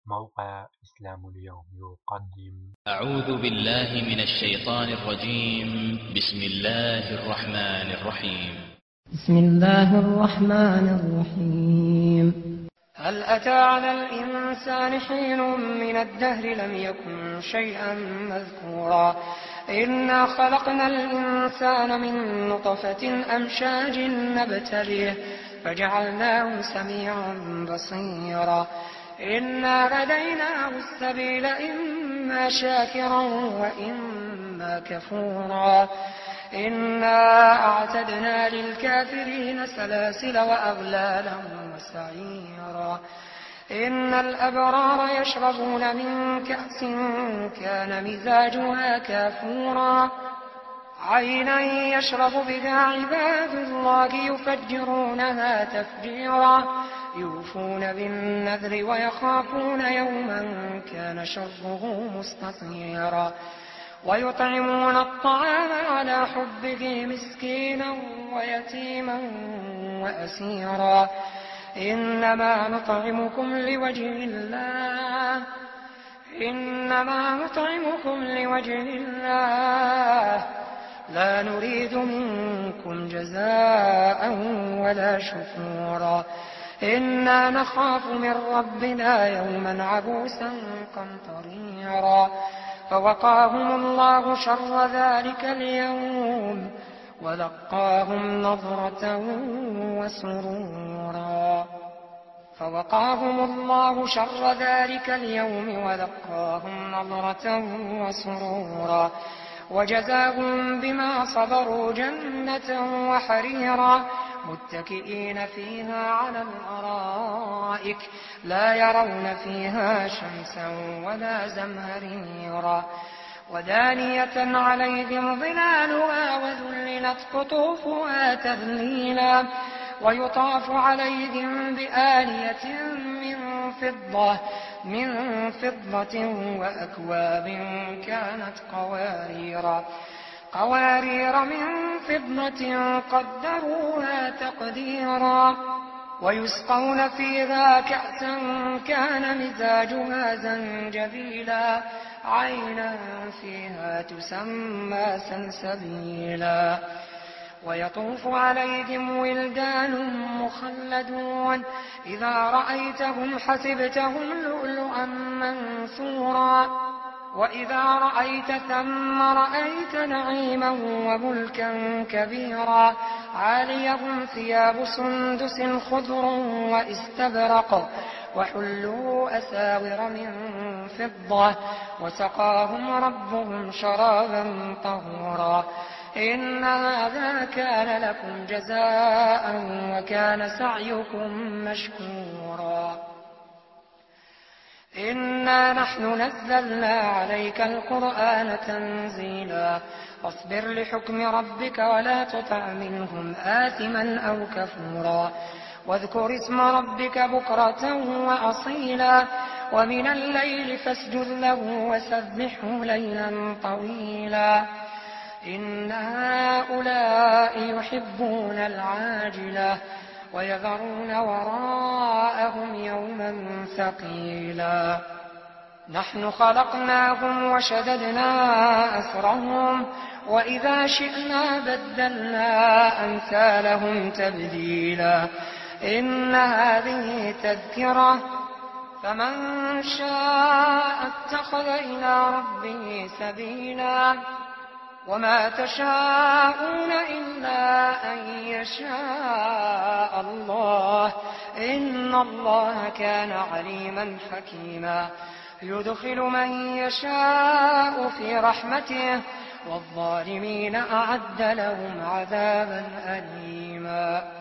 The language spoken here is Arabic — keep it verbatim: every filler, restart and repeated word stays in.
موقع إسلام اليوم يقدم. أعوذ بالله من الشيطان الرجيم. بسم الله الرحمن الرحيم. بسم الله الرحمن الرحيم. هل أتى على الإنسان حين من الدهر لم يكن شيئا مذكورا إنا خلقنا الإنسان من نطفة أمشاج نبتليه فجعلناه سميعا بصيرا إنا هديناه السبيل إما شاكرا وإما كفورا إنا أعتدنا للكافرين سلاسل وأغلالا وسعيرا إن الأبرار يشربون من كأس كان مزاجها كافورا عينا يشرب بها عباد الله يفجرونها تفجيرا يوفون بالنذر ويخافون يوما كان شره مستطيرا ويطعمون الطعام على حبه مسكينا ويتيما وأسيرا إنما نطعمكم لوجه الله إنما نطعمكم لوجه الله لا نريد منكم جزاء ولا شكورا إنا نخاف من ربنا يوما عبوسا قمطريرا فوقاهم الله شر ذلك اليوم ولقاهم نضرة وسرورا فوقاهم الله شر ذلك اليوم ولقاهم نضرة وسرورا وجزاهم بما صبروا جنة وحريرا متكئين فيها على الأرائك لا يرون فيها شمسا ولا زمهريرا ودانية عليهم ظلالها وذللت قطوفها تذليلا ويطاف عليهم بآنية من فضة من فضة وأكواب كانت قواريرا قوارير من فضة قدروها تقديرا ويسقون فيها كأسا كان مزاجها زنجبيلا عينا فيها تسمى سلسبيلا ويطوف عليهم ولدان مخلدون إذا رأيتهم حسبتهم لؤلؤا منثورا وإذا رأيت ثم رأيت نعيما وملكا كبيرا عاليهم ثياب سندس خضر واستبرق وحلوا أساور من فضة وسقاهم ربهم شرابا طهورا إن هذا كان لكم جزاء وكان سعيكم مشكورا إنا نحن نزلنا عليك القرآن تنزيلا فاصبر لحكم ربك ولا تطع منهم آثما أو كفورا واذكر اسم ربك بكرة وأصيلا ومن الليل فاسجد له وسبحه ليلا طويلا إن هؤلاء يحبون العاجلة ويذرون وراءهم يوما ثقيلا نحن خلقناهم وشددنا أسرهم وإذا شئنا بدلنا أمثالهم تبديلا إن هذه تذكرة فمن شاء اتخذ إلى ربه سبيلا وما تشاءون إلا أن يشاء الله إن الله كان عليما حكيما يدخل من يشاء في رحمته والظالمين أعد لهم عذابا أليما.